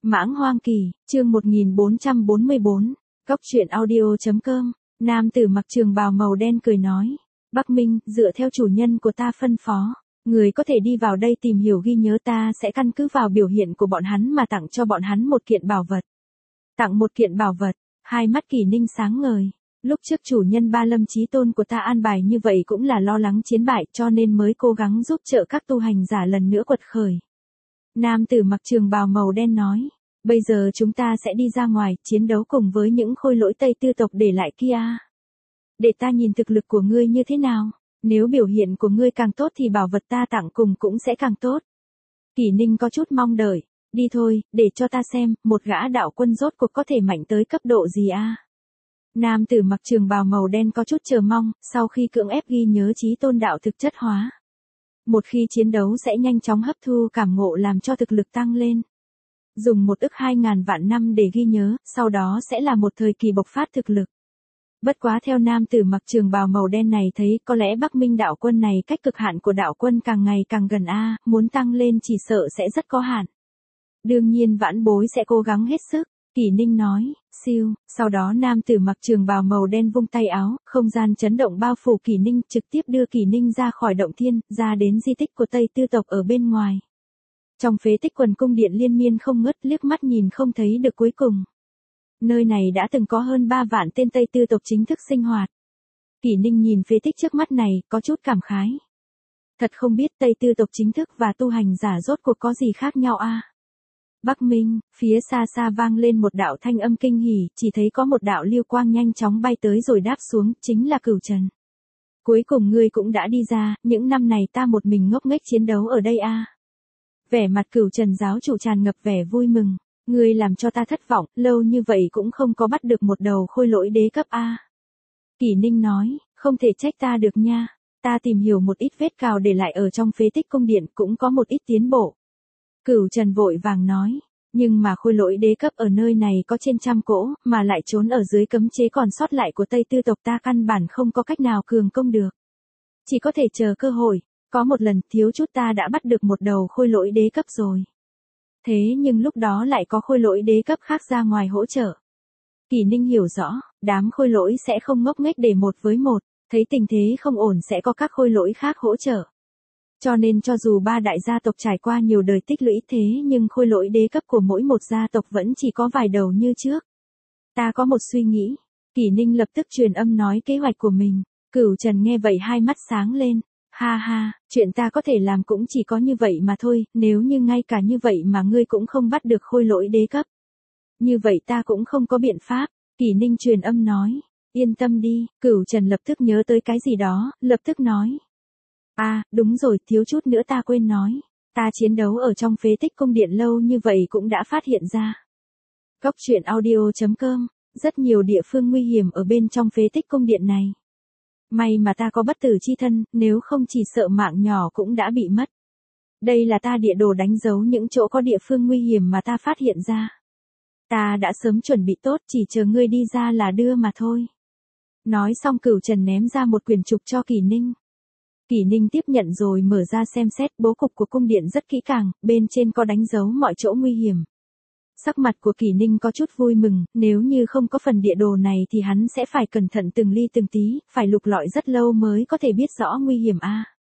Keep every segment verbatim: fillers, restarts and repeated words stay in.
Mãng Hoang Kỳ, chương một nghìn bốn trăm bốn mươi bốn, Cốc truyện audio.com, nam tử mặc trường bào màu đen cười nói. Bắc Minh, dựa theo chủ nhân của ta phân phó, người có thể đi vào đây tìm hiểu ghi nhớ, ta sẽ căn cứ vào biểu hiện của bọn hắn mà tặng cho bọn hắn một kiện bảo vật. Tặng một kiện bảo vật, hai mắt Kỷ Ninh sáng ngời. Lúc trước chủ nhân Ba Lâm Chí Tôn của ta an bài như vậy cũng là lo lắng chiến bại cho nên mới cố gắng giúp trợ các tu hành giả lần nữa quật khởi. Nam tử mặc trường bào màu đen nói. Bây giờ chúng ta sẽ đi ra ngoài, chiến đấu cùng với những khôi lỗi Tây Tư tộc để lại kia. Để ta nhìn thực lực của ngươi như thế nào, nếu biểu hiện của ngươi càng tốt thì bảo vật ta tặng cùng cũng sẽ càng tốt. Kỷ Ninh có chút mong đợi, đi thôi, để cho ta xem, một gã đạo quân rốt cuộc có thể mạnh tới cấp độ gì a? Nam tử mặc trường bào màu đen có chút chờ mong, sau khi cưỡng ép ghi nhớ Chí Tôn đạo thực chất hóa. Một khi chiến đấu sẽ nhanh chóng hấp thu cảm ngộ làm cho thực lực tăng lên. Dùng một ức hai ngàn vạn năm để ghi nhớ, sau đó sẽ là một thời kỳ bộc phát thực lực. Bất quá theo nam tử mặc trường bào màu đen này thấy có lẽ Bắc Minh đạo quân này cách cực hạn của đạo quân càng ngày càng gần a, muốn tăng lên chỉ sợ sẽ rất có hạn. Đương nhiên vãn bối sẽ cố gắng hết sức, Kỷ Ninh nói, siêu, sau đó nam tử mặc trường bào màu đen vung tay áo, không gian chấn động bao phủ Kỷ Ninh, trực tiếp đưa Kỷ Ninh ra khỏi động thiên, ra đến di tích của Tây Tư tộc ở bên ngoài. Trong phế tích quần cung điện liên miên không ngớt, liếc mắt nhìn không thấy được cuối cùng. Nơi này đã từng có hơn ba vạn tên Tây Tư tộc chính thức sinh hoạt. Kỷ Ninh nhìn phế tích trước mắt này, có chút cảm khái. Thật không biết Tây Tư tộc chính thức và tu hành giả rốt cuộc có gì khác nhau a. Bắc Minh, phía xa xa vang lên một đạo thanh âm kinh hỉ, chỉ thấy có một đạo lưu quang nhanh chóng bay tới rồi đáp xuống, chính là Cửu Trần. Cuối cùng ngươi cũng đã đi ra, những năm này ta một mình ngốc nghếch chiến đấu ở đây a. Vẻ mặt Cửu Trần giáo chủ tràn ngập vẻ vui mừng, ngươi làm cho ta thất vọng, lâu như vậy cũng không có bắt được một đầu khôi lỗi đế cấp a. Kỷ Ninh nói, không thể trách ta được nha, ta tìm hiểu một ít vết cào để lại ở trong phế tích cung điện cũng có một ít tiến bộ. Cửu Trần vội vàng nói, nhưng mà khôi lỗi đế cấp ở nơi này có trên trăm cỗ, mà lại trốn ở dưới cấm chế còn sót lại của Tây Tư tộc, ta căn bản không có cách nào cường công được. Chỉ có thể chờ cơ hội, có một lần thiếu chút ta đã bắt được một đầu khôi lỗi đế cấp rồi. Thế nhưng lúc đó lại có khôi lỗi đế cấp khác ra ngoài hỗ trợ. Kỷ Ninh hiểu rõ, đám khôi lỗi sẽ không ngốc nghếch để một với một, thấy tình thế không ổn sẽ có các khôi lỗi khác hỗ trợ. Cho nên cho dù ba đại gia tộc trải qua nhiều đời tích lũy thế nhưng khôi lỗi đế cấp của mỗi một gia tộc vẫn chỉ có vài đầu như trước. Ta có một suy nghĩ. Kỷ Ninh lập tức truyền âm nói kế hoạch của mình. Cửu Trần nghe vậy hai mắt sáng lên. Ha ha, chuyện ta có thể làm cũng chỉ có như vậy mà thôi, nếu như ngay cả như vậy mà ngươi cũng không bắt được khôi lỗi đế cấp. Như vậy ta cũng không có biện pháp. Kỷ Ninh truyền âm nói. Yên tâm đi, Cửu Trần lập tức nhớ tới cái gì đó, lập tức nói. À, đúng rồi, thiếu chút nữa ta quên nói. Ta chiến đấu ở trong phế tích cung điện lâu như vậy cũng đã phát hiện ra. Cốc truyện audio.com, rất nhiều địa phương nguy hiểm ở bên trong phế tích cung điện này. May mà ta có bất tử chi thân, nếu không chỉ sợ mạng nhỏ cũng đã bị mất. Đây là ta địa đồ đánh dấu những chỗ có địa phương nguy hiểm mà ta phát hiện ra. Ta đã sớm chuẩn bị tốt, chỉ chờ ngươi đi ra là đưa mà thôi. Nói xong Cửu Trần ném ra một quyển trục cho Kỷ Ninh. Kỷ Ninh tiếp nhận rồi mở ra xem xét, bố cục của cung điện rất kỹ càng, bên trên có đánh dấu mọi chỗ nguy hiểm. Sắc mặt của Kỷ Ninh có chút vui mừng, nếu như không có phần địa đồ này thì hắn sẽ phải cẩn thận từng ly từng tí, phải lục lọi rất lâu mới có thể biết rõ nguy hiểm a.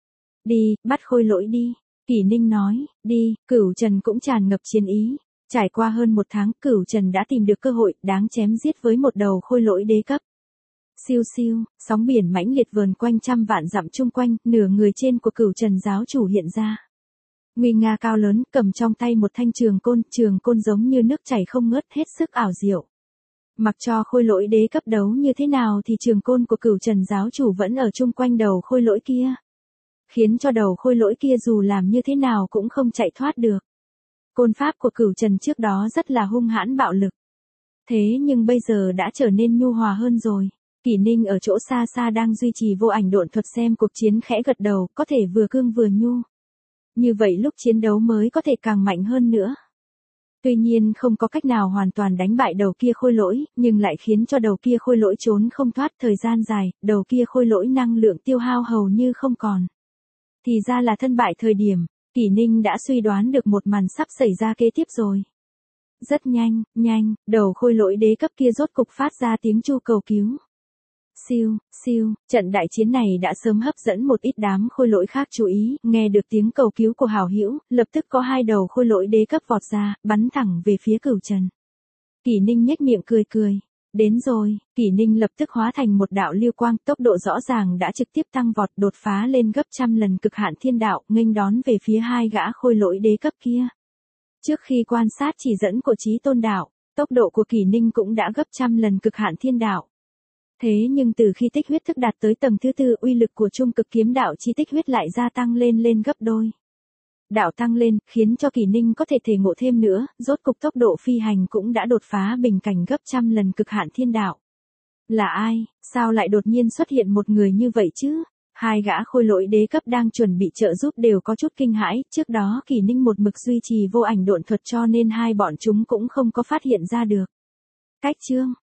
Đi, bắt khôi lỗi đi. Kỷ Ninh nói, đi, Cửu Trần cũng tràn ngập chiến ý. Trải qua hơn một tháng, Cửu Trần đã tìm được cơ hội đáng chém giết với một đầu khôi lỗi đế cấp. Siêu siêu, sóng biển mãnh liệt vờn quanh trăm vạn dặm chung quanh, nửa người trên của Cửu Trần giáo chủ hiện ra. Nguy nga cao lớn, cầm trong tay một thanh trường côn, trường côn giống như nước chảy không ngớt, hết sức ảo diệu. Mặc cho khôi lỗi đế cấp đấu như thế nào thì trường côn của Cửu Trần giáo chủ vẫn ở chung quanh đầu khôi lỗi kia. Khiến cho đầu khôi lỗi kia dù làm như thế nào cũng không chạy thoát được. Côn pháp của Cửu Trần trước đó rất là hung hãn bạo lực. Thế nhưng bây giờ đã trở nên nhu hòa hơn rồi. Kỷ Ninh ở chỗ xa xa đang duy trì vô ảnh độn thuật xem cuộc chiến khẽ gật đầu, có thể vừa cương vừa nhu. Như vậy lúc chiến đấu mới có thể càng mạnh hơn nữa. Tuy nhiên không có cách nào hoàn toàn đánh bại đầu kia khôi lỗi, nhưng lại khiến cho đầu kia khôi lỗi trốn không thoát thời gian dài, đầu kia khôi lỗi năng lượng tiêu hao hầu như không còn. Thì ra là thân bại thời điểm, Kỷ Ninh đã suy đoán được một màn sắp xảy ra kế tiếp rồi. Rất nhanh, nhanh, đầu khôi lỗi đế cấp kia rốt cục phát ra tiếng chu cầu cứu. Siêu, siêu, trận đại chiến này đã sớm hấp dẫn một ít đám khôi lỗi khác chú ý, nghe được tiếng cầu cứu của hảo hữu, lập tức có hai đầu khôi lỗi đế cấp vọt ra, bắn thẳng về phía Cửu Trần. Kỷ Ninh nhếch miệng cười cười. Đến rồi, Kỷ Ninh lập tức hóa thành một đạo lưu quang, tốc độ rõ ràng đã trực tiếp tăng vọt, đột phá lên gấp trăm lần cực hạn thiên đạo, nghênh đón về phía hai gã khôi lỗi đế cấp kia. Trước khi quan sát chỉ dẫn của Chí Tôn đạo, tốc độ của Kỷ Ninh cũng đã gấp trăm lần cực hạn thiên đạo. Thế nhưng từ khi tích huyết thức đạt tới tầng thứ tư, uy lực của trung cực kiếm đạo chi tích huyết lại gia tăng lên lên gấp đôi. Đạo tăng lên, khiến cho Kỷ Ninh có thể thể ngộ thêm nữa, rốt cục tốc độ phi hành cũng đã đột phá bình cảnh gấp trăm lần cực hạn thiên đạo. Là ai, sao lại đột nhiên xuất hiện một người như vậy chứ? Hai gã khôi lỗi đế cấp đang chuẩn bị trợ giúp đều có chút kinh hãi, trước đó Kỷ Ninh một mực duy trì vô ảnh độn thuật cho nên hai bọn chúng cũng không có phát hiện ra được. Cách chương